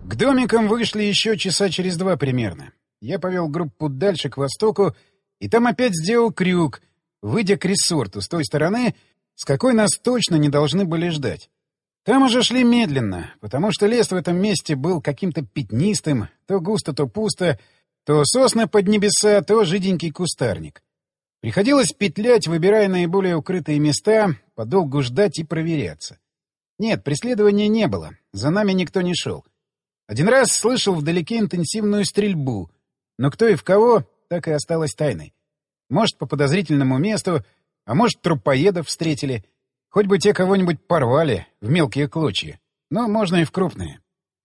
К домикам вышли еще часа через 2 примерно. Я повел группу дальше, к востоку, и там опять сделал крюк, выйдя к ресорту с той стороны, с какой нас точно не должны были ждать. Там уже шли медленно, потому что лес в этом месте был каким-то пятнистым, то густо, то пусто, то сосны под небеса, то жиденький кустарник. Приходилось петлять, выбирая наиболее укрытые места, подолгу ждать и проверяться. Нет, преследования не было, за нами никто не шел. Один раз слышал вдалеке интенсивную стрельбу, но кто и в кого, так и осталось тайной. Может, по подозрительному месту, а может, трупоедов встретили. Хоть бы те кого-нибудь порвали в мелкие клочья, но можно и в крупные.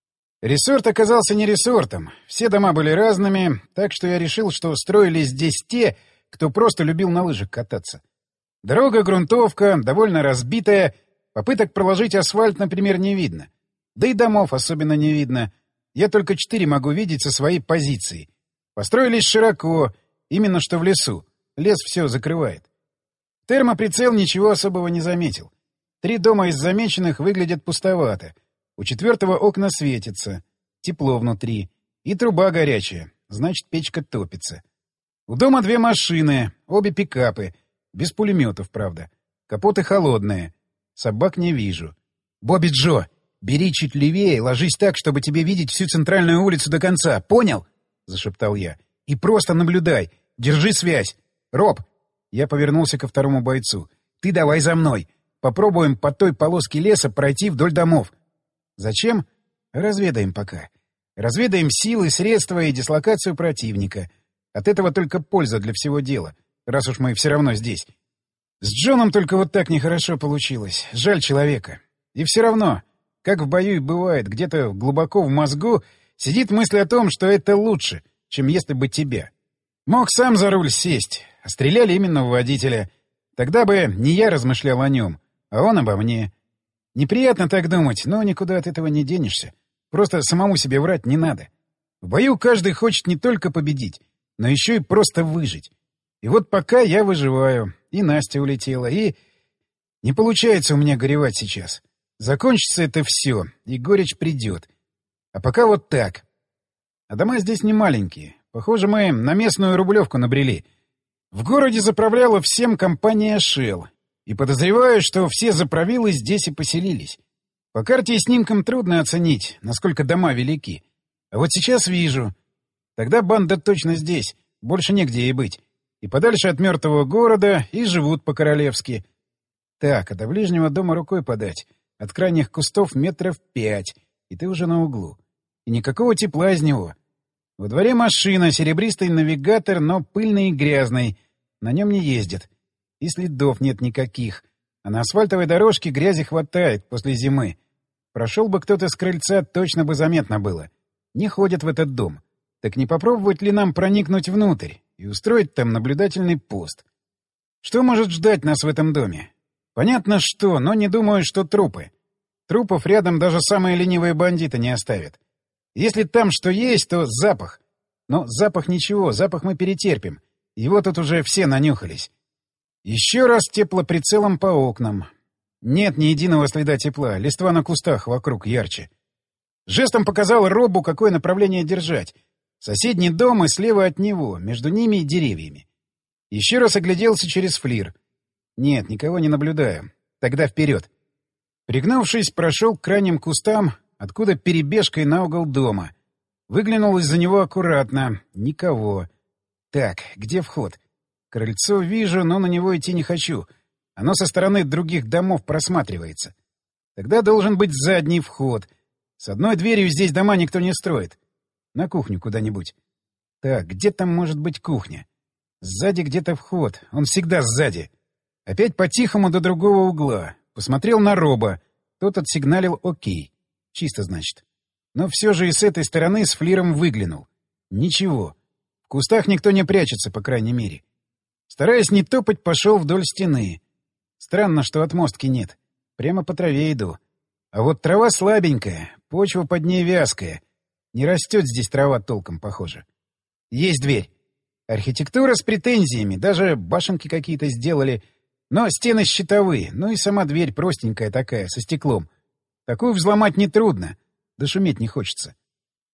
Ресорт оказался не ресортом, все дома были разными, так что я решил, что строились здесь те, кто просто любил на лыжах кататься. Дорога, грунтовка, довольно разбитая, попыток проложить асфальт, например, не видно. Да и домов особенно не видно. Я только 4 могу видеть со своей позиции. Построились широко, именно что в лесу. Лес все закрывает. Термоприцел ничего особого не заметил. 3 дома из замеченных выглядят пустовато. У 4-го окна светятся. Тепло внутри. И труба горячая. Значит, печка топится. У дома 2 машины, обе пикапы. Без пулеметов, правда. Капоты холодные. Собак не вижу. «Бобби Джо, бери чуть левее, ложись так, чтобы тебе видеть всю центральную улицу до конца. Понял?» — зашептал я. «И просто наблюдай. Держи связь. Роб!» Я повернулся ко второму бойцу. «Ты давай за мной. Попробуем по той полоске леса пройти вдоль домов». «Зачем?» «Разведаем пока. Разведаем силы, средства и дислокацию противника. От этого только польза для всего дела, раз уж мы все равно здесь. С Джоном только вот так нехорошо получилось. Жаль человека. И все равно, как в бою и бывает, где-то глубоко в мозгу сидит мысль о том, что это лучше, чем если бы тебя. Мог сам за руль сесть, а стреляли именно в водителя. Тогда бы не я размышлял о нем, а он обо мне. Неприятно так думать, но никуда от этого не денешься. Просто самому себе врать не надо. В бою каждый хочет не только победить, но еще и просто выжить. И вот пока я выживаю, и Настя улетела, и... Не получается у меня горевать сейчас. Закончится это все, и горечь придет. А пока вот так. А дома здесь не маленькие. Похоже, мы на местную рублевку набрели. В городе заправляла всем компания Shell. И подозреваю, что все заправилы здесь и поселились. По карте и снимкам трудно оценить, насколько дома велики. А вот сейчас вижу. Тогда банда точно здесь, больше негде ей быть. И подальше от мертвого города, и живут по-королевски. Так, а до ближнего дома рукой подать. От крайних кустов 5 метров, и ты уже на углу. И никакого тепла из него. Во дворе машина, серебристый навигатор, но пыльный и грязный. На нем не ездит. И следов нет никаких. А на асфальтовой дорожке грязи хватает после зимы. Прошел бы кто-то с крыльца, точно бы заметно было. Не ходят в этот дом. Так не попробовать ли нам проникнуть внутрь и устроить там наблюдательный пост? Что может ждать нас в этом доме? Понятно что, но не думаю, что трупы. Трупов рядом даже самые ленивые бандиты не оставят. Если там что есть, то запах. Но запах ничего, запах мы перетерпим. Его тут уже все нанюхались. Еще раз теплоприцелом по окнам. Нет ни единого следа тепла, листва на кустах вокруг ярче. Жестом показал Робу, какое направление держать. Соседний дом и слева от него, между ними и деревьями. Еще раз огляделся через флир. Нет, никого не наблюдаю. Тогда вперед. Пригнувшись, прошел к крайним кустам, откуда перебежкой на угол дома. Выглянул из-за него аккуратно. Никого. Так, где вход? Крыльцо вижу, но на него идти не хочу. Оно со стороны других домов просматривается. Тогда должен быть задний вход. С одной дверью здесь дома никто не строит. На кухню куда-нибудь. Так, где там может быть кухня? Сзади где-то вход. Он всегда сзади. Опять по-тихому до другого угла. Посмотрел на Роба. Тот отсигналил «Окей». Чисто, значит. Но все же и с этой стороны с флиром выглянул. Ничего. В кустах никто не прячется, по крайней мере. Стараясь не топать, пошел вдоль стены. Странно, что отмостки нет. Прямо по траве иду. А вот трава слабенькая, почва под ней вязкая. Не растет здесь трава толком, похоже. Есть дверь. Архитектура с претензиями, даже башенки какие-то сделали. Но стены щитовые, ну и сама дверь простенькая такая, со стеклом. Такую взломать нетрудно, да шуметь не хочется.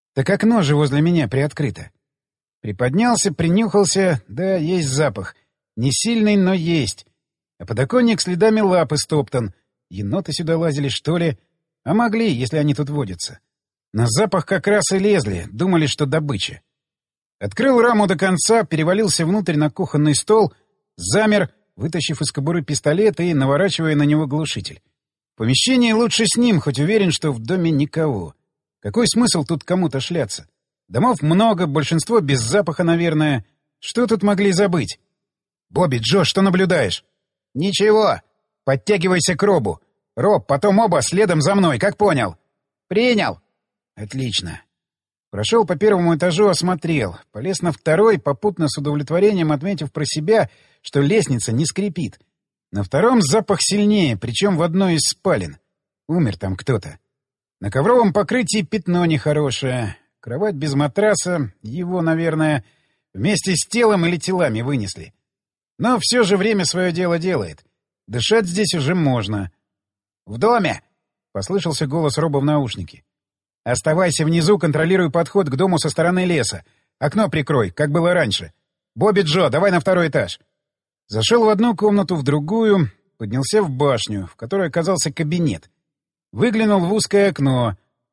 Так окно же возле меня приоткрыто. Приподнялся, принюхался, да, есть запах. Не сильный, но есть. А подоконник следами лапы стоптан. Еноты сюда лазили, что ли? А могли, если они тут водятся. На запах как раз и лезли, думали, что добыча. Открыл раму до конца, перевалился внутрь на кухонный стол, замер, вытащив из кобуры пистолет и наворачивая на него глушитель. В помещении лучше с ним, хоть уверен, что в доме никого. Какой смысл тут кому-то шляться? Домов много, большинство без запаха, наверное. Что тут могли забыть? «Бобби, Джо, что наблюдаешь?» «Ничего. Подтягивайся к Робу. Роб, потом оба следом за мной, как понял?» «Принял». «Отлично». Прошел по первому этажу, осмотрел. Полез на второй, попутно с удовлетворением отметив про себя, что лестница не скрипит. На втором запах сильнее, причем в одной из спален. Умер там кто-то. На ковровом покрытии пятно нехорошее. Кровать без матраса, его, наверное, вместе с телом или телами вынесли. Но все же время свое дело делает. Дышать здесь уже можно. «В доме!» — послышался голос Роба в наушнике. «Оставайся внизу, контролируй подход к дому со стороны леса. Окно прикрой, как было раньше. Бобби, Джо, давай на второй этаж». Зашел в одну комнату, в другую, поднялся в башню, в которой оказался кабинет. Выглянул в узкое окно.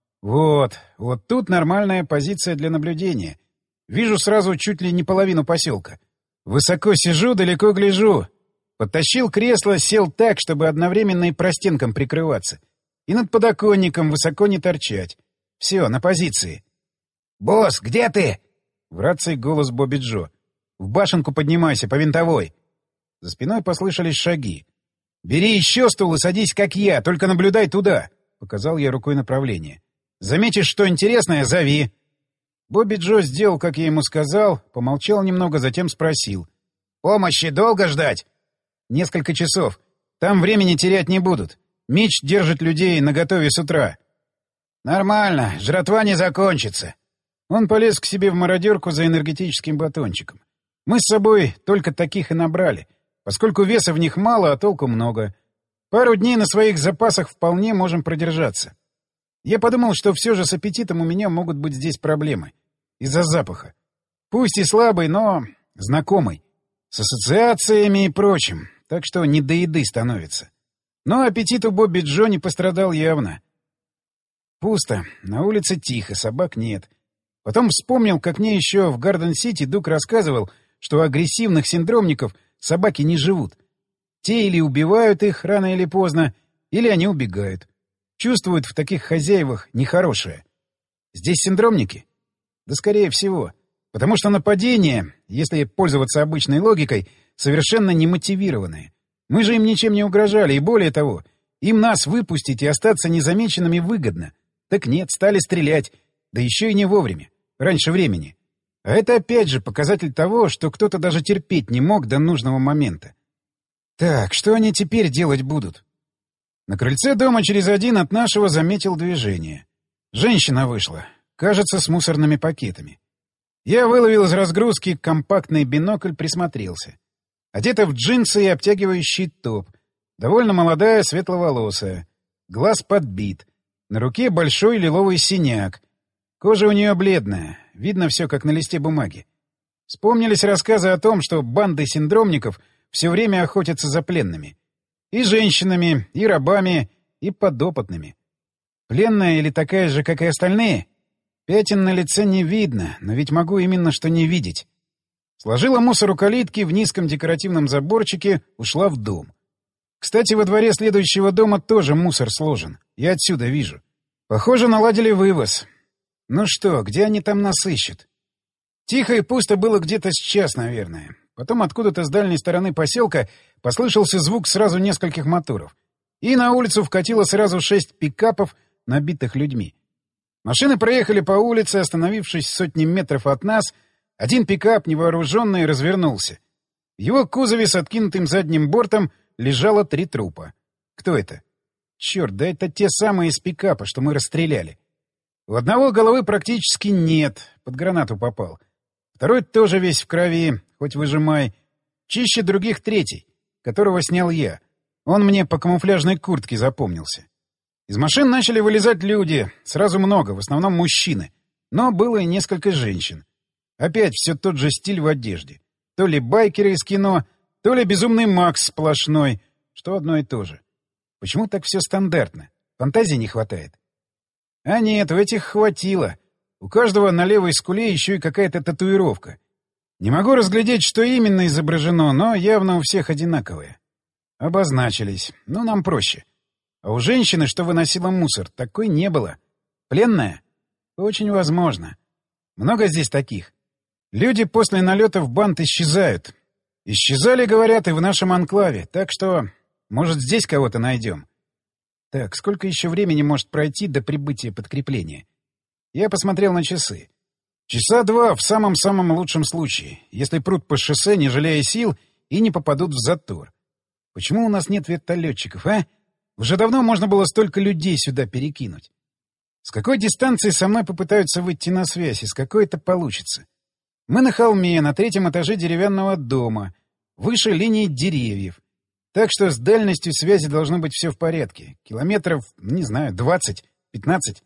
Вот тут нормальная позиция для наблюдения. Вижу сразу чуть ли не половину поселка. Высоко сижу, далеко гляжу. Подтащил кресло, сел так, чтобы одновременно и простенком прикрываться. И над подоконником высоко не торчать. Все, на позиции. «Босс, где ты?» В рации голос Бобби Джо. «В башенку поднимайся, по винтовой». За спиной послышались шаги. «Бери еще стул и садись, как я, только наблюдай туда», — показал я рукой направление. «Заметишь, что интересное, зови». Бобби Джо сделал, как я ему сказал, помолчал немного, затем спросил. «Помощи долго ждать?» «Несколько часов. Там времени терять не будут. Мич держит людей наготове с утра». «Нормально, жратва не закончится». Он полез к себе в мародерку за энергетическим батончиком. Мы с собой только таких и набрали, поскольку веса в них мало, а толку много. Пару дней на своих запасах вполне можем продержаться. Я подумал, что все же с аппетитом у меня могут быть здесь проблемы. Из-за запаха. Пусть и слабый, но знакомый. С ассоциациями и прочим. Так что не до еды становится. Но аппетит у Бобби Джо не пострадал явно. Пусто. На улице тихо, собак нет. Потом вспомнил, как мне еще в Гарден-Сити Дук рассказывал, что у агрессивных синдромников собаки не живут. Те или убивают их рано или поздно, или они убегают. Чувствуют в таких хозяевах нехорошее. Здесь синдромники? Да скорее всего. Потому что нападения, если пользоваться обычной логикой, совершенно немотивированные. Мы же им ничем не угрожали, и более того, им нас выпустить и остаться незамеченными выгодно. Так нет, стали стрелять, да еще и не вовремя, раньше времени. А это опять же показатель того, что кто-то даже терпеть не мог до нужного момента. Так, что они теперь делать будут? На крыльце дома через один от нашего заметил движение. Женщина вышла, кажется, с мусорными пакетами. Я выловил из разгрузки компактный бинокль, присмотрелся. Одета в джинсы и обтягивающий топ. Довольно молодая, светловолосая. Глаз подбит. На руке большой лиловый синяк. Кожа у нее бледная. Видно все, как на листе бумаги. Вспомнились рассказы о том, что банды синдромников все время охотятся за пленными. И женщинами, и рабами, и подопытными. Пленная или такая же, как и остальные? Пятен на лице не видно, но ведь могу именно что не видеть. Сложила мусор у калитки в низком декоративном заборчике, ушла в дом. Кстати, во дворе следующего дома тоже мусор сложен. Я отсюда вижу. Похоже, наладили вывоз. Ну что, где они там нас ищут? Тихо и пусто было где-то с час, наверное. Потом откуда-то с дальней стороны поселка послышался звук сразу нескольких моторов. И на улицу вкатило сразу 6 пикапов, набитых людьми. Машины проехали по улице, остановившись в сотни метров от нас. Один пикап, невооруженный, развернулся. В его кузове с откинутым задним бортом лежало 3 трупа. Кто это? Черт, да это те самые из пикапа, что мы расстреляли. У одного головы практически нет, под гранату попал. Второй тоже весь в крови, хоть выжимай. Чище других третий, которого снял я. Он мне по камуфляжной куртке запомнился. Из машин начали вылезать люди, сразу много, в основном мужчины. Но было и несколько женщин. Опять все тот же стиль в одежде. То ли байкеры из кино, то ли безумный Макс сплошной, что одно и то же. Почему так все стандартно? Фантазии не хватает? А нет, в этих хватило. У каждого на левой скуле еще и какая-то татуировка. Не могу разглядеть, что именно изображено, но явно у всех одинаковые. Обозначились. Ну, нам проще. А у женщины, что выносила мусор, такой не было. Пленная? Очень возможно. Много здесь таких. Люди после налетов банд исчезают. Исчезали, говорят, и в нашем анклаве, так что, может, здесь кого-то найдем. Так, сколько еще времени может пройти до прибытия подкрепления? Я посмотрел на часы. Часа 2 в самом-самом лучшем случае, если прут по шоссе, не жалея сил, и не попадут в затор. Почему у нас нет вертолетчиков, а? Уже давно можно было столько людей сюда перекинуть. С какой дистанции со мной попытаются выйти на связь, и с какой это получится? Мы на холме, на 3-м этаже деревянного дома, выше линии деревьев. Так что с дальностью связи должно быть все в порядке. Километров, не знаю, 20, 15.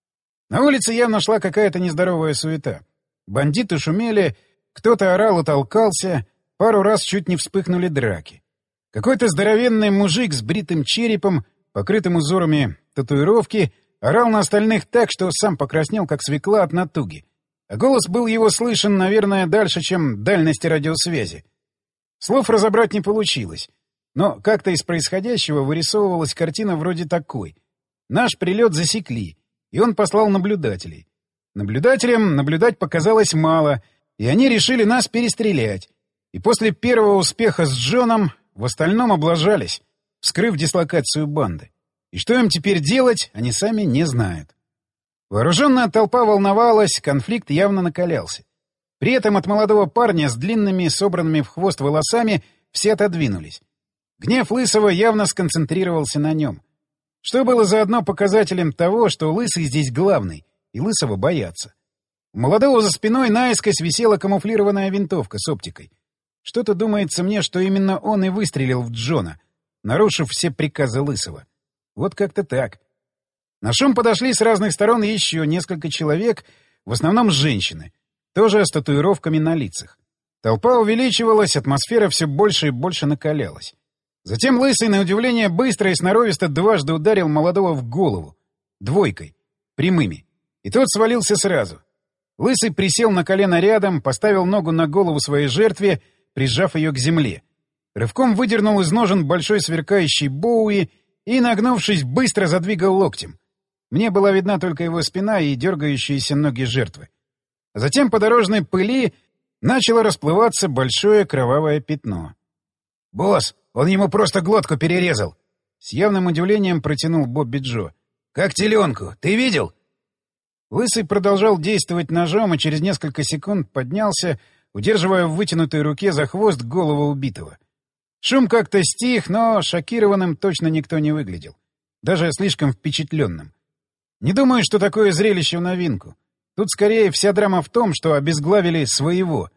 На улице явно шла какая-то нездоровая суета. Бандиты шумели, кто-то орал и толкался, пару раз чуть не вспыхнули драки. Какой-то здоровенный мужик с бритым черепом, покрытым узорами татуировки, орал на остальных так, что сам покраснел, как свекла от натуги. А голос был его слышен, наверное, дальше, чем дальность радиосвязи. Слов разобрать не получилось. Но как-то из происходящего вырисовывалась картина вроде такой. Наш прилет засекли, и он послал наблюдателей. Наблюдателям наблюдать показалось мало, и они решили нас перестрелять. И после первого успеха с Джоном в остальном облажались, вскрыв дислокацию банды. И что им теперь делать, они сами не знают. Вооруженная толпа волновалась, конфликт явно накалялся. При этом от молодого парня с длинными, собранными в хвост волосами все отодвинулись. Гнев Лысого явно сконцентрировался на нем. Что было заодно показателем того, что Лысый здесь главный, и Лысого боятся. У молодого за спиной наискось висела камуфлированная винтовка с оптикой. Что-то думается мне, что именно он и выстрелил в Джона, нарушив все приказы Лысого. Вот как-то так. На шум подошли с разных сторон еще несколько человек, в основном женщины, тоже с татуировками на лицах. Толпа увеличивалась, атмосфера все больше и больше накалялась. Затем Лысый, на удивление, быстро и сноровисто дважды ударил молодого в голову. Двойкой. Прямыми. И тот свалился сразу. Лысый присел на колено рядом, поставил ногу на голову своей жертве, прижав ее к земле. Рывком выдернул из ножен большой сверкающий Боуи и, нагнувшись, быстро задвигал локтем. Мне была видна только его спина и дергающиеся ноги жертвы. А затем по дорожной пыли начало расплываться большое кровавое пятно. «Босс, он ему просто глотку перерезал!» С явным удивлением протянул Бобби Джо. «Как теленку! Ты видел?» Лысый продолжал действовать ножом и через несколько секунд поднялся, удерживая в вытянутой руке за хвост голову убитого. Шум как-то стих, но шокированным точно никто не выглядел. Даже слишком впечатленным. Не думаю, что такое зрелище в новинку. Тут скорее вся драма в том, что обезглавили своего.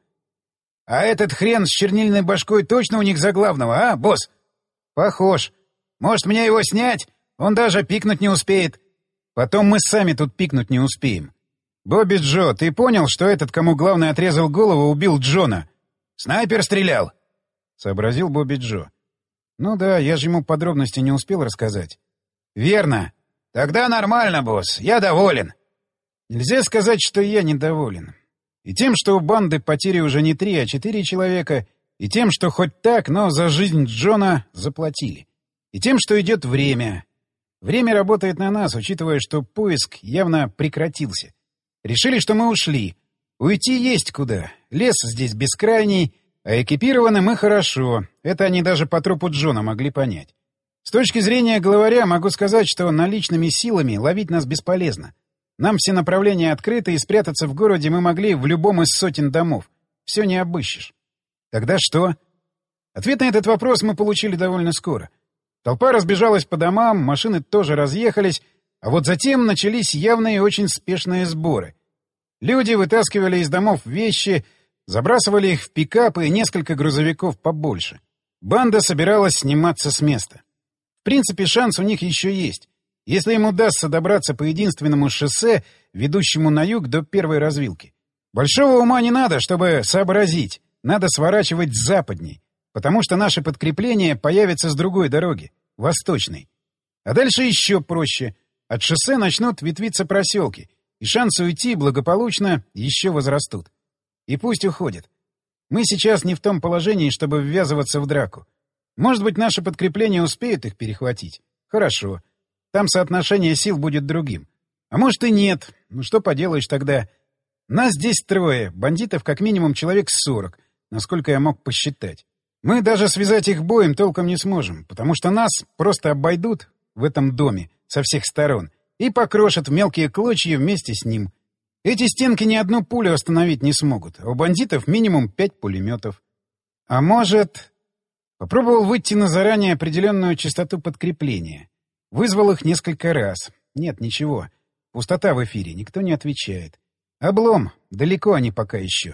А этот хрен с чернильной башкой точно у них за главного, а, босс? Похож. Может, мне его снять? Он даже пикнуть не успеет. Потом мы сами тут пикнуть не успеем. Бобби Джо, ты понял, что этот, кому главный отрезал голову, убил Джона? Снайпер стрелял, — сообразил Бобби Джо. Ну да, я же ему подробности не успел рассказать. Верно. Тогда нормально, босс, я доволен. Нельзя сказать, что я недоволен. И тем, что у банды потери уже не 3, а 4 человека, и тем, что хоть так, но за жизнь Джона заплатили. И тем, что идет время. Время работает на нас, учитывая, что поиск явно прекратился. Решили, что мы ушли. Уйти есть куда. Лес здесь бескрайний, а экипированы мы хорошо. Это они даже по трупу Джона могли понять. С точки зрения главаря могу сказать, что наличными силами ловить нас бесполезно. Нам все направления открыты, и спрятаться в городе мы могли в любом из сотен домов. Все не обыщешь. Тогда что? Ответ на этот вопрос мы получили довольно скоро. Толпа разбежалась по домам, машины тоже разъехались, а вот затем начались явные и очень спешные сборы. Люди вытаскивали из домов вещи, забрасывали их в пикапы и несколько грузовиков побольше. Банда собиралась сниматься с места. В принципе, шанс у них еще есть. если им удастся добраться по единственному шоссе, ведущему на юг до первой развилки. Большого ума не надо, чтобы сообразить. Надо сворачивать западней, потому что наши подкрепления появятся с другой дороги, восточной. А дальше еще проще. От шоссе начнут ветвиться проселки, и шансы уйти благополучно еще возрастут. И пусть уходят. Мы сейчас не в том положении, чтобы ввязываться в драку. Может быть, наши подкрепления успеют их перехватить? Хорошо. Там соотношение сил будет другим. А может и нет. Ну что поделаешь тогда? Нас здесь трое, бандитов как минимум человек 40, насколько я мог посчитать. Мы даже связать их боем толком не сможем, потому что нас просто обойдут в этом доме со всех сторон и покрошат в мелкие клочья вместе с ним. Эти стенки ни одну пулю остановить не смогут, а у бандитов минимум 5 пулеметов. А может... Попробовал выйти на заранее определенную частоту подкрепления. Вызвал их несколько раз. Нет, ничего. Пустота в эфире, никто не отвечает. Облом, далеко они пока еще.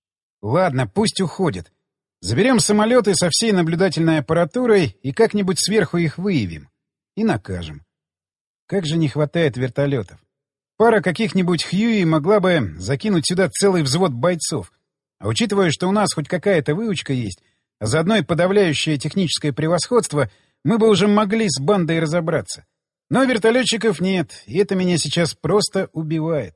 Ладно, пусть уходят. Заберем самолеты со всей наблюдательной аппаратурой и как-нибудь сверху их выявим. И накажем. Как же не хватает вертолетов. Пара каких-нибудь Хьюи могла бы закинуть сюда целый взвод бойцов. А учитывая, что у нас хоть какая-то выучка есть, а заодно и подавляющее техническое превосходство, мы бы уже могли с бандой разобраться. Но вертолетчиков нет, и это меня сейчас просто убивает.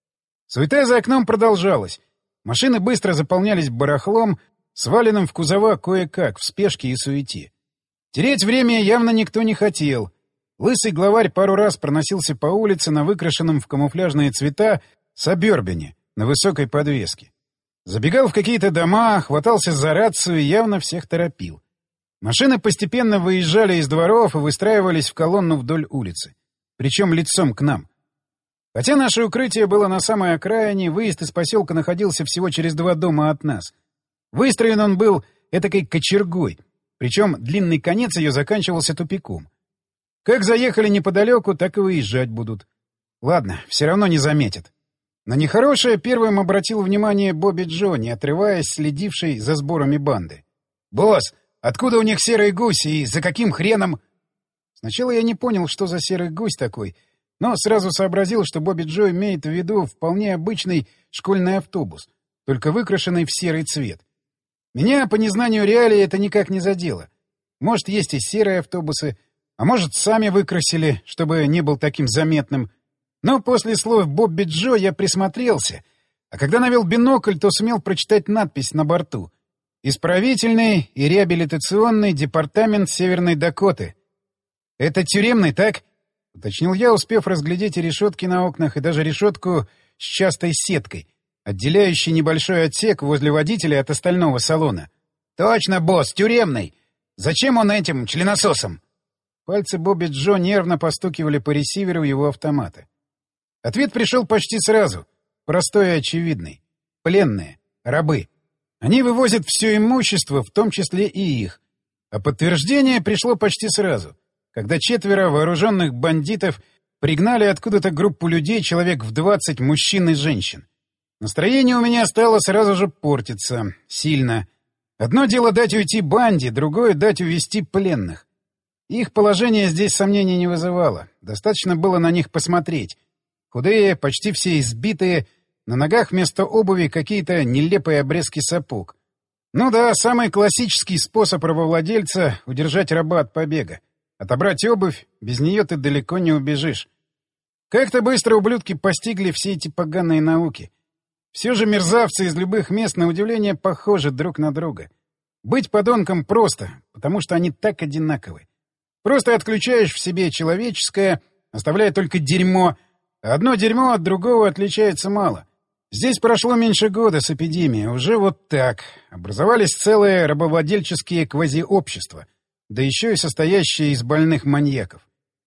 Суета за окном продолжалась. Машины быстро заполнялись барахлом, сваленным в кузова кое-как, в спешке и суете. Терять время явно никто не хотел. Лысый главарь пару раз проносился по улице на выкрашенном в камуфляжные цвета Сабербине на высокой подвеске. Забегал в какие-то дома, хватался за рацию и явно всех торопил. Машины постепенно выезжали из дворов и выстраивались в колонну вдоль улицы. Причем лицом к нам. Хотя наше укрытие было на самой окраине, выезд из поселка находился всего через 2 дома от нас. Выстроен он был этакой кочергой, причем длинный конец ее заканчивался тупиком. Как заехали неподалеку, так и выезжать будут. Ладно, все равно не заметят. На нехорошее первым обратил внимание Бобби Джо, не отрываясь, следивший за сборами банды. «Босс, откуда у них серый гусь и за каким хреном...» Сначала я не понял, что за серый гусь такой, но сразу сообразил, что Бобби Джо имеет в виду вполне обычный школьный автобус, только выкрашенный в серый цвет. Меня, по незнанию реалий, это никак не задело. Может, есть и серые автобусы, а может, сами выкрасили, чтобы не был таким заметным. Но после слов Бобби Джо я присмотрелся, а когда навел бинокль, то сумел прочитать надпись на борту: «Исправительный и реабилитационный департамент Северной Дакоты». «Это тюремный, так?» — уточнил я, успев разглядеть и решетки на окнах, и даже решетку с частой сеткой, отделяющей небольшой отсек возле водителя от остального салона. «Точно, босс, тюремный! Зачем он этим членососом?» Пальцы Бобби Джо нервно постукивали по ресиверу его автомата. Ответ пришел почти сразу. Простой и очевидный. Пленные. Рабы. Они вывозят все имущество, в том числе и их. А подтверждение пришло почти сразу, когда 4 вооруженных бандитов пригнали откуда-то группу людей, человек в 20, мужчин и женщин. Настроение у меня стало сразу же портиться. Сильно. Одно дело дать уйти банде, другое — дать увести пленных. Их положение здесь сомнений не вызывало. Достаточно было на них посмотреть. Худые, почти все избитые, на ногах вместо обуви какие-то нелепые обрезки сапог. Ну да, самый классический способ рабовладельца — удержать раба от побега. Отобрать обувь, без нее ты далеко не убежишь. Как-то быстро ублюдки постигли все эти поганые науки. Все же мерзавцы из любых мест, на удивление, похожи друг на друга. Быть подонком просто, потому что они так одинаковы. Просто отключаешь в себе человеческое, оставляя только дерьмо, а одно дерьмо от другого отличается мало. Здесь прошло меньше года с эпидемией, уже вот так. Образовались целые рабовладельческие квазиобщества, да еще и состоящие из больных маньяков.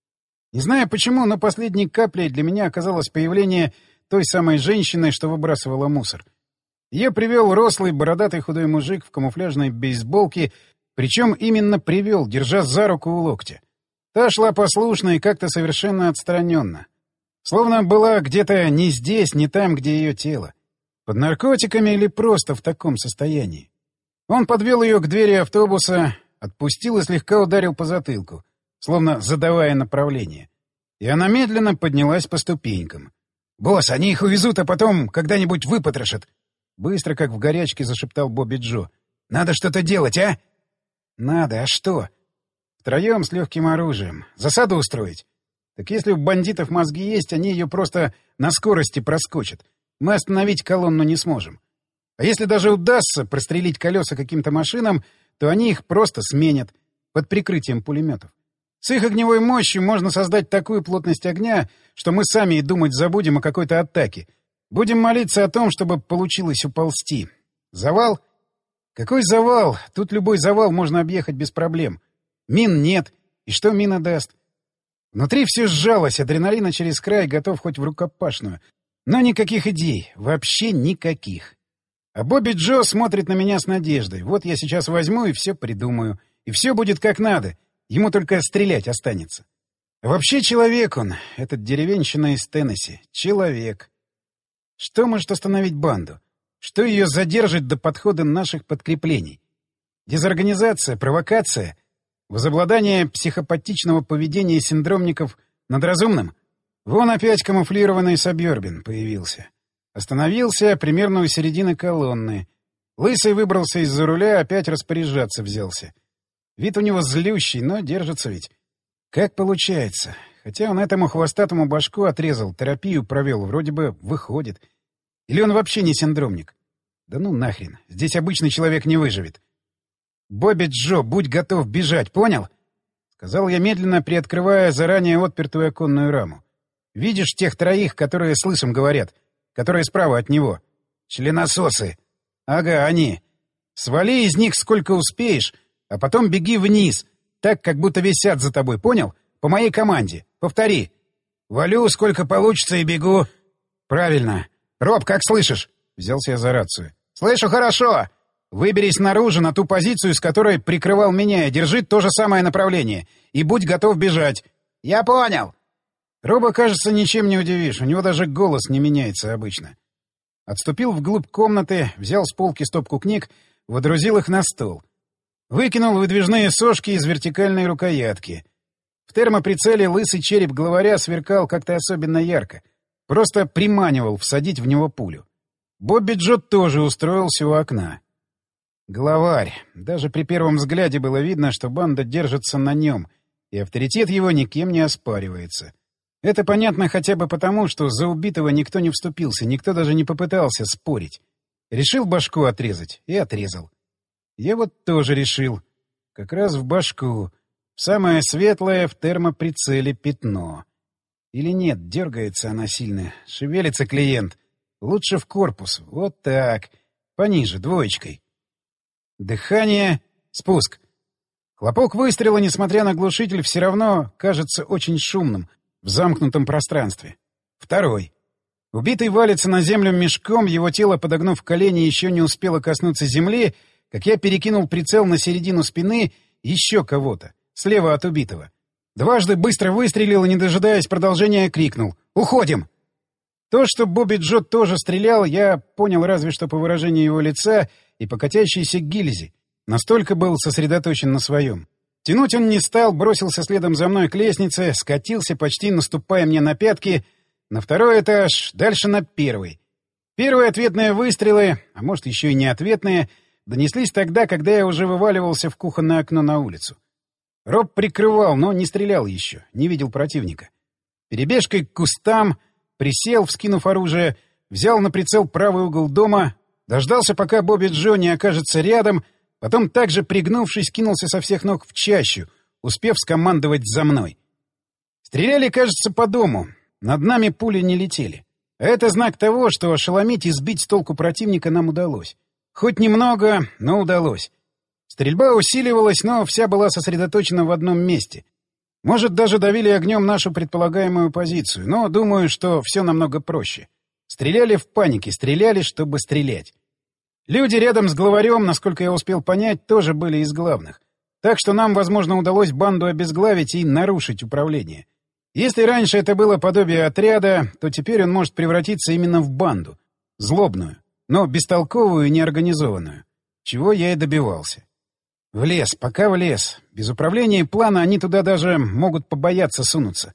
Не знаю почему, но последней каплей для меня оказалось появление той самой женщины, что выбрасывала мусор. Ее привел рослый, бородатый худой мужик в камуфляжной бейсболке, причем именно привел, держа за руку у локтя. Та шла послушно и как-то совершенно отстраненно. Словно была где-то не здесь, не там, где ее тело. Под наркотиками или просто в таком состоянии. Он подвел ее к двери автобуса, отпустил и слегка ударил по затылку, словно задавая направление. И она медленно поднялась по ступенькам. «Босс, они их увезут, а потом когда-нибудь выпотрошат!» Быстро, как в горячке, зашептал Бобби Джо. «Надо что-то делать, а?» «Надо, а что?» «Втроем с легким оружием. Засаду устроить. Так если у бандитов мозги есть, они ее просто на скорости проскочат. Мы остановить колонну не сможем. А если даже удастся прострелить колеса каким-то машинам, то они их просто сменят под прикрытием пулеметов. С их огневой мощью можно создать такую плотность огня, что мы сами и думать забудем о какой-то атаке. Будем молиться о том, чтобы получилось уползти. Завал? Какой завал? Тут любой завал можно объехать без проблем. Мин нет. И что мина даст? Внутри все сжалось, адреналина через край, готов хоть в рукопашную. Но никаких идей. Вообще никаких. А Бобби Джо смотрит на меня с надеждой. Вот я сейчас возьму и все придумаю. И все будет как надо. Ему только стрелять останется. А вообще человек он, этот деревенщина из Теннесси. Человек. Что может остановить банду? Что ее задержит до подхода наших подкреплений? Дезорганизация, провокация? Возобладание психопатичного поведения синдромников над разумным? Вон опять камуфлированный Сабьербин появился. Остановился примерно у середины колонны. Лысый выбрался из-за руля, опять распоряжаться взялся. Вид у него злющий, но держится ведь. Как получается? Хотя он этому хвостатому башку отрезал, терапию провел, вроде бы выходит. Или он вообще не синдромник? Да ну нахрен, здесь обычный человек не выживет. «Бобби Джо, будь готов бежать, понял?» — сказал я, медленно приоткрывая заранее отпертую оконную раму. «Видишь тех троих, которые слышим говорят, которые справа от него? Членососы. Ага, они. Свали из них сколько успеешь, а потом беги вниз, так, как будто висят за тобой, понял? По моей команде. Повтори. Валю, сколько получится, и бегу. Правильно. Роб, как слышишь? Взялся я за рацию. Слышу хорошо. Выберись наружу на ту позицию, с которой прикрывал меня, и держи то же самое направление. И будь готов бежать. Я понял. Роба, кажется, ничем не удивишь. У него даже голос не меняется обычно. Отступил вглубь комнаты, взял с полки стопку книг, водрузил их на стол. Выкинул выдвижные сошки из вертикальной рукоятки. В термоприцеле лысый череп главаря сверкал как-то особенно ярко. Просто приманивал всадить в него пулю. Бобби Джо тоже устроился у окна. Главарь. Даже при первом взгляде было видно, что банда держится на нем, и авторитет его никем не оспаривается. Это понятно хотя бы потому, что за убитого никто не вступился, никто даже не попытался спорить. Решил башку отрезать и отрезал. Я вот тоже решил. Как раз в башку. В самое светлое в термоприцеле пятно. Или нет, дергается она сильно. Шевелится клиент. Лучше в корпус. Вот так. Пониже, двоечкой. Дыхание. Спуск. Хлопок выстрела, несмотря на глушитель, все равно кажется очень шумным в замкнутом пространстве. Второй. Убитый валится на землю мешком, его тело, подогнув колени, еще не успело коснуться земли, как я перекинул прицел на середину спины еще кого-то, слева от убитого. Дважды быстро выстрелил и, не дожидаясь продолжения, крикнул: «Уходим!». То, что Бобби Джо тоже стрелял, я понял разве что по выражению его лица и по катящейся гильзе. Настолько был сосредоточен на своем. Тянуть он не стал, бросился следом за мной к лестнице, скатился, почти наступая мне на пятки, на второй этаж, дальше на первый. Первые ответные выстрелы, а может еще и не ответные, донеслись тогда, когда я уже вываливался в кухонное окно на улицу. Роб прикрывал, но не стрелял еще, не видел противника. Перебежкой к кустам, присел, вскинув оружие, взял на прицел правый угол дома, дождался, пока Бобби Джо не окажется рядом, потом, также пригнувшись, кинулся со всех ног в чащу, успев скомандовать за мной. Стреляли, кажется, по дому. Над нами пули не летели. А это знак того, что ошеломить и сбить с толку противника нам удалось. Хоть немного, но удалось. Стрельба усиливалась, но вся была сосредоточена в одном месте. Может, даже давили огнем нашу предполагаемую позицию, но думаю, что все намного проще. Стреляли в панике, стреляли, чтобы стрелять. Люди рядом с главарем, насколько я успел понять, тоже были из главных. Так что нам, возможно, удалось банду обезглавить и нарушить управление. Если раньше это было подобие отряда, то теперь он может превратиться именно в банду. Злобную, но бестолковую и неорганизованную. Чего я и добивался. В лес, пока в лес. Без управления и плана они туда даже могут побояться сунуться.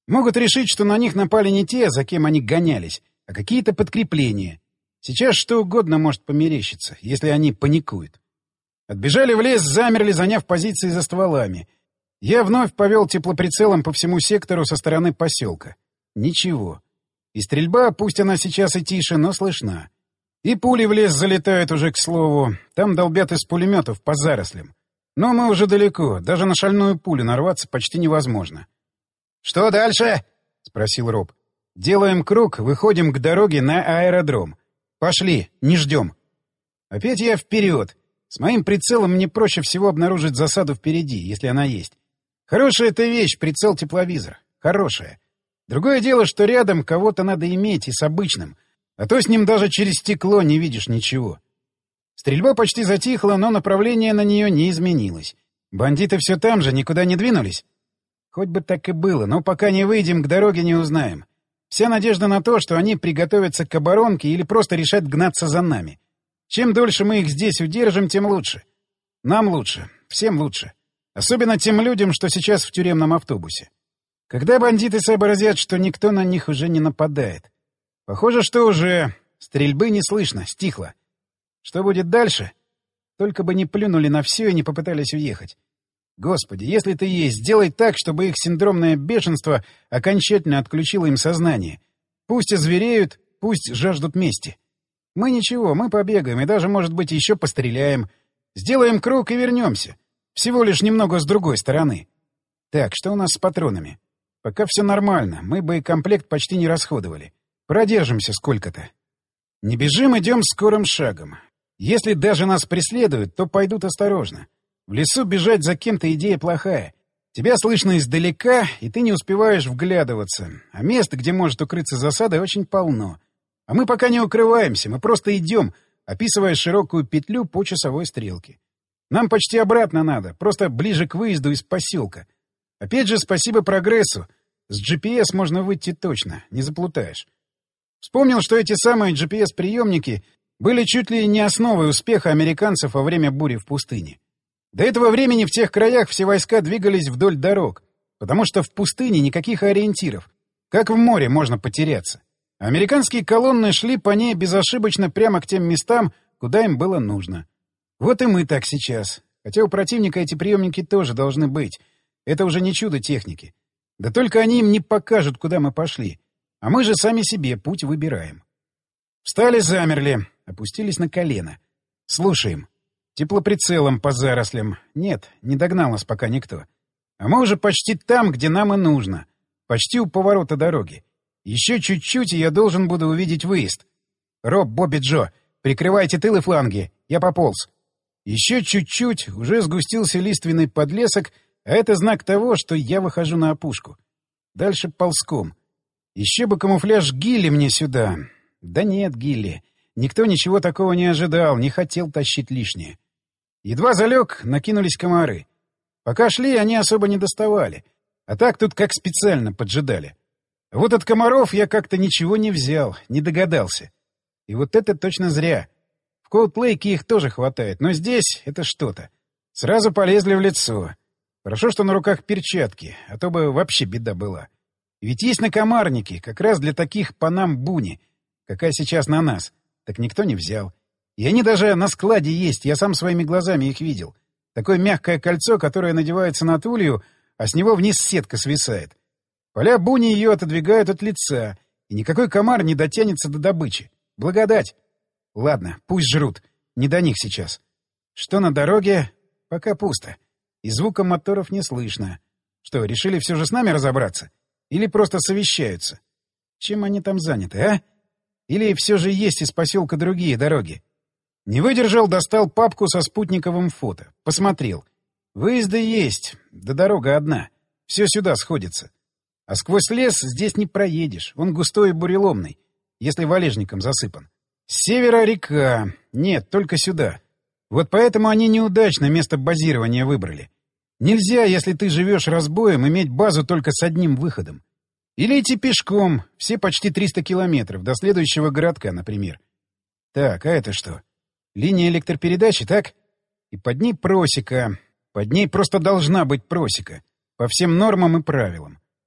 Могут решить, что на них напали не те, за кем они гонялись, а какие-то подкрепления. Сейчас что угодно может померещиться, если они паникуют. Отбежали в лес, замерли, заняв позиции за стволами. Я вновь повел теплоприцелом по всему сектору со стороны поселка. Ничего. И стрельба, пусть она сейчас и тише, но слышна. И пули в лес залетают уже, к слову. Там долбят из пулеметов по зарослям. Но мы уже далеко, даже на шальную пулю нарваться почти невозможно. — Что дальше? — спросил Роб. — Делаем круг, выходим к дороге на аэродром. Пошли, не ждем. Опять я вперед. С моим прицелом мне проще всего обнаружить засаду впереди, если она есть. Хорошая эта вещь, прицел-тепловизор. Хорошая. Другое дело, что рядом кого-то надо иметь и с обычным, а то с ним даже через стекло не видишь ничего. Стрельба почти затихла, но направление на нее не изменилось. Бандиты все там же, никуда не двинулись. Хоть бы так и было, но пока не выйдем к дороге, не узнаем. Вся надежда на то, что они приготовятся к оборонке или просто решат гнаться за нами. Чем дольше мы их здесь удержим, тем лучше. Нам лучше, всем лучше. Особенно тем людям, что сейчас в тюремном автобусе. Когда бандиты сообразят, что никто на них уже не нападает. Похоже, что уже стрельбы не слышно, стихло. Что будет дальше? Только бы не плюнули на все и не попытались уехать. Господи, если ты есть, сделай так, чтобы их синдромное бешенство окончательно отключило им сознание. Пусть озвереют, пусть жаждут мести. Мы ничего, мы побегаем и даже, может быть, еще постреляем. Сделаем круг и вернемся. Всего лишь немного с другой стороны. Так, что у нас с патронами? Пока все нормально, мы боекомплект почти не расходовали. Продержимся сколько-то. Не бежим, идем скорым шагом. Если даже нас преследуют, то пойдут осторожно. В лесу бежать за кем-то идея плохая. Тебя слышно издалека, и ты не успеваешь вглядываться. А мест, где может укрыться засада, очень полно. А мы пока не укрываемся, мы просто идем, описывая широкую петлю по часовой стрелке. Нам почти обратно надо, просто ближе к выезду из поселка. Опять же, спасибо прогрессу. С GPS можно выйти точно, не заплутаешь. Вспомнил, что эти самые GPS-приемники были чуть ли не основой успеха американцев во время бури в пустыне. До этого времени в тех краях все войска двигались вдоль дорог, потому что в пустыне никаких ориентиров. Как в море можно потеряться. А американские колонны шли по ней безошибочно прямо к тем местам, куда им было нужно. Вот и мы так сейчас. Хотя у противника эти приемники тоже должны быть. Это уже не чудо техники. Да только они им не покажут, куда мы пошли. А мы же сами себе путь выбираем. Встали, замерли, опустились на колено. Слушаем. Теплоприцелом по зарослям. Нет, не догнал нас пока никто. А мы уже почти там, где нам и нужно. Почти у поворота дороги. Еще чуть-чуть, и я должен буду увидеть выезд. Роб, Бобби, Джо, прикрывайте тыл и фланги. Я пополз. Еще чуть-чуть, уже сгустился лиственный подлесок, а это знак того, что я выхожу на опушку. Дальше ползком. Еще бы камуфляж Гилли мне сюда. Да нет, Гилли. Никто ничего такого не ожидал, не хотел тащить лишнее. Едва залег, накинулись комары. Пока шли, они особо не доставали. А так тут как специально поджидали. Вот от комаров я как-то ничего не взял, не догадался. И вот это точно зря. В Коут-Лейке их тоже хватает, но здесь это что-то. Сразу полезли в лицо. Хорошо, что на руках перчатки, а то бы вообще беда была. Ведь есть накомарники, как раз для таких по нам буни, какая сейчас на нас. Так никто не взял. И они даже на складе есть, я сам своими глазами их видел. Такое мягкое кольцо, которое надевается на тулью, а с него вниз сетка свисает. Поля буни ее отодвигают от лица, и никакой комар не дотянется до добычи. Благодать. Ладно, пусть жрут. Не до них сейчас. Что на дороге? Пока пусто. И звука моторов не слышно. Что, решили все же с нами разобраться? Или просто совещаются? Чем они там заняты, а? Или все же есть из поселка другие дороги? Не выдержал, достал папку со спутниковым фото. Посмотрел. Выезды есть, да дорога одна. Все сюда сходится. А сквозь лес здесь не проедешь. Он густой и буреломный, если валежником засыпан. С севера река. Нет, только сюда. Вот поэтому они неудачно место базирования выбрали. Нельзя, если ты живешь разбоем, иметь базу только с одним выходом. Или идти пешком, все почти 300 километров, до следующего городка, например. Так, а это что? Линия электропередачи, так? И под ней просека. Под ней просто должна быть просека. По всем нормам и правилам.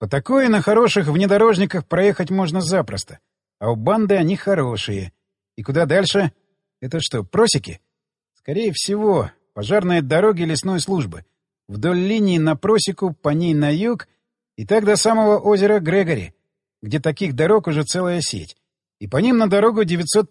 По такой на хороших внедорожниках проехать можно запросто. А у банды они хорошие. И куда дальше? Это что, просеки? Скорее всего, пожарные дороги лесной службы. Вдоль линии на просеку, по ней на юг, и так до самого озера Грегори, где таких дорог уже целая сеть. И по ним на дорогу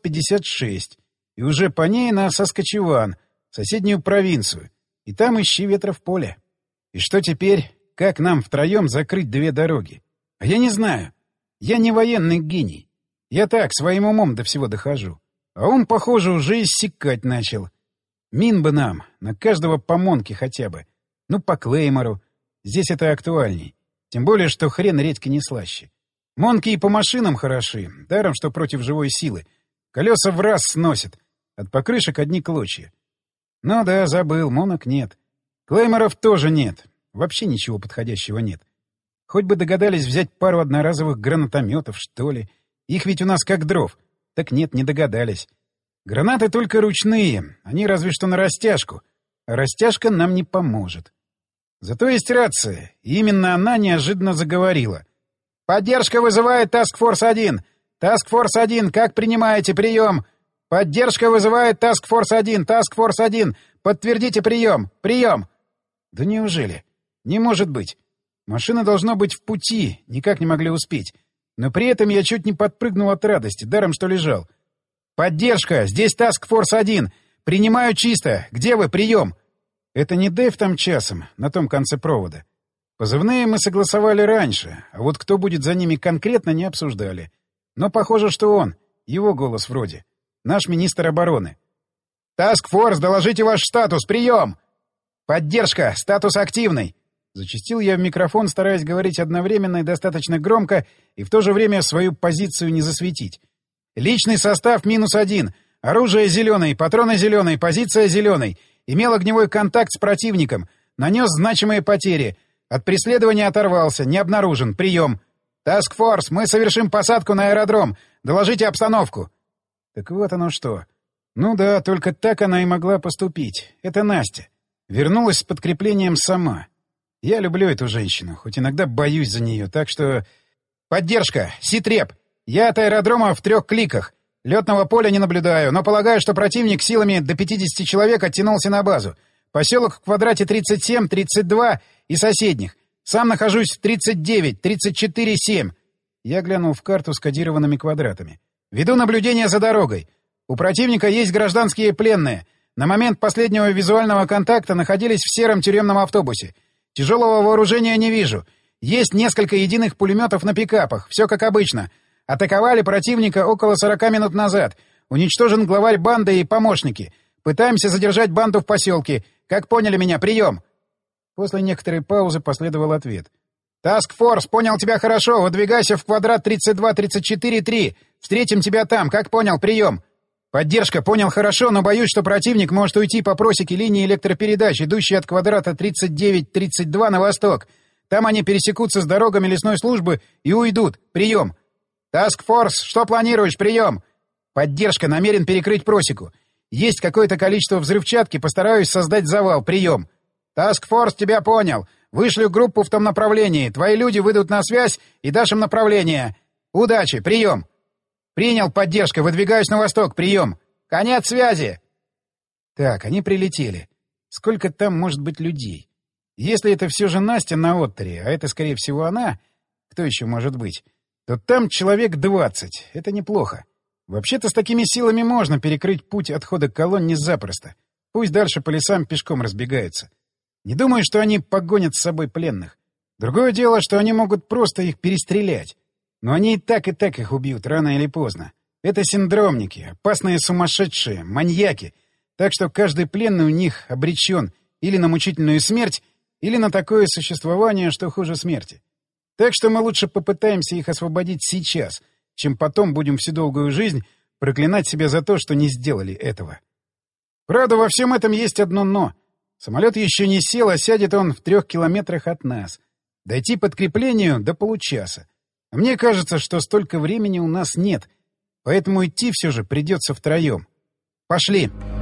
956. И уже по ней на Саскачеван, соседнюю провинцию. И там ищи ветра в поле. И что теперь? Как нам втроем закрыть две дороги? А я не знаю. Я не военный гений. Я так, своим умом до всего дохожу. А ум, похоже, уже иссякать начал. Мин бы нам, на каждого по монке хотя бы. Ну, по Клеймору. Здесь это актуальней. Тем более, что хрен редька не слаще. Монки и по машинам хороши, даром, что против живой силы. Колеса в раз сносят. От покрышек одни клочья. Ну да, забыл, монок нет. Клейморов тоже нет. Вообще ничего подходящего нет. Хоть бы догадались взять пару одноразовых гранатометов, что ли. Их ведь у нас как дров. Так нет, не догадались. Гранаты только ручные, они разве что на растяжку. А растяжка нам не поможет. Зато есть рация, и именно она неожиданно заговорила. «Поддержка вызывает Таскфорс-1! Таскфорс-1, как принимаете прием? Поддержка вызывает Таскфорс-1! Таскфорс-1! Подтвердите прием! Прием!» Да неужели? Не может быть. Машины должно быть в пути, никак не могли успеть. Но при этом я чуть не подпрыгнул от радости, даром что лежал. «Поддержка! Здесь Таскфорс-1! Принимаю чисто! Где вы? Прием!» Это не Дэйв там часом, на том конце провода. Позывные мы согласовали раньше, а вот кто будет за ними конкретно, не обсуждали. Но похоже, что он, его голос вроде. Наш министр обороны. «Таскфорс, доложите ваш статус! Прием!» «Поддержка! Статус активный!» Зачастил я в микрофон, стараясь говорить одновременно и достаточно громко, и в то же время свою позицию не засветить. «Личный состав -1. Оружие зеленый, патроны зеленый, позиция зеленый. Имел огневой контакт с противником. Нанес значимые потери. От преследования оторвался. Не обнаружен. Прием. Таскфорс, мы совершим посадку на аэродром. Доложите обстановку». Так вот оно что. Ну да, только так она и могла поступить. Это Настя. Вернулась с подкреплением сама. Я люблю эту женщину, хоть иногда боюсь за нее, так что... «Поддержка! Ситреп! Я от аэродрома в 3 кликах. Летного поля не наблюдаю, но полагаю, что противник силами до 50 человек оттянулся на базу. Поселок в квадрате 37, 32 и соседних. Сам нахожусь в 39, 34, 7. Я глянул в карту с кодированными квадратами. Веду наблюдение за дорогой. У противника есть гражданские пленные. На момент последнего визуального контакта находились в сером тюремном автобусе. Тяжелого вооружения не вижу. Есть несколько единых пулеметов на пикапах. Все как обычно. Атаковали противника около 40 минут назад. Уничтожен главарь банды и помощники. Пытаемся задержать банду в поселке. Как поняли меня? Прием!» После некоторой паузы последовал ответ. «Таскфорс, понял тебя хорошо. Выдвигайся в квадрат 32-34-3. Встретим тебя там. Как понял? Прием!» «Поддержка, понял хорошо, но боюсь, что противник может уйти по просеке линии электропередач, идущей от квадрата 39-32 на восток. Там они пересекутся с дорогами лесной службы и уйдут. Прием!» «Таскфорс, что планируешь? Прием!» «Поддержка, намерен перекрыть просеку. Есть какое-то количество взрывчатки, постараюсь создать завал. Прием!» «Таскфорс, тебя понял. Вышлю группу в том направлении. Твои люди выйдут на связь и дашь им направление. Удачи! Прием!» «Принял, поддержка. Выдвигаюсь на восток. Прием. Конец связи!» Так, они прилетели. Сколько там может быть людей? Если это все же Настя на Оттере, а это, скорее всего, она, кто еще может быть, то там человек 20. Это неплохо. Вообще-то с такими силами можно перекрыть путь отхода колонне запросто. Пусть дальше по лесам пешком разбегаются. Не думаю, что они погонят с собой пленных. Другое дело, что они могут просто их перестрелять. Но они и так их убьют, рано или поздно. Это синдромники, опасные сумасшедшие, маньяки. Так что каждый пленный у них обречен или на мучительную смерть, или на такое существование, что хуже смерти. Так что мы лучше попытаемся их освободить сейчас, чем потом будем всю долгую жизнь проклинать себя за то, что не сделали этого. Правда, во всем этом есть одно «но». Самолет еще не сел, а сядет он в 3 километрах от нас. Дойти подкреплению до получаса. А мне кажется, что столько времени у нас нет, поэтому идти все же придется втроем. Пошли!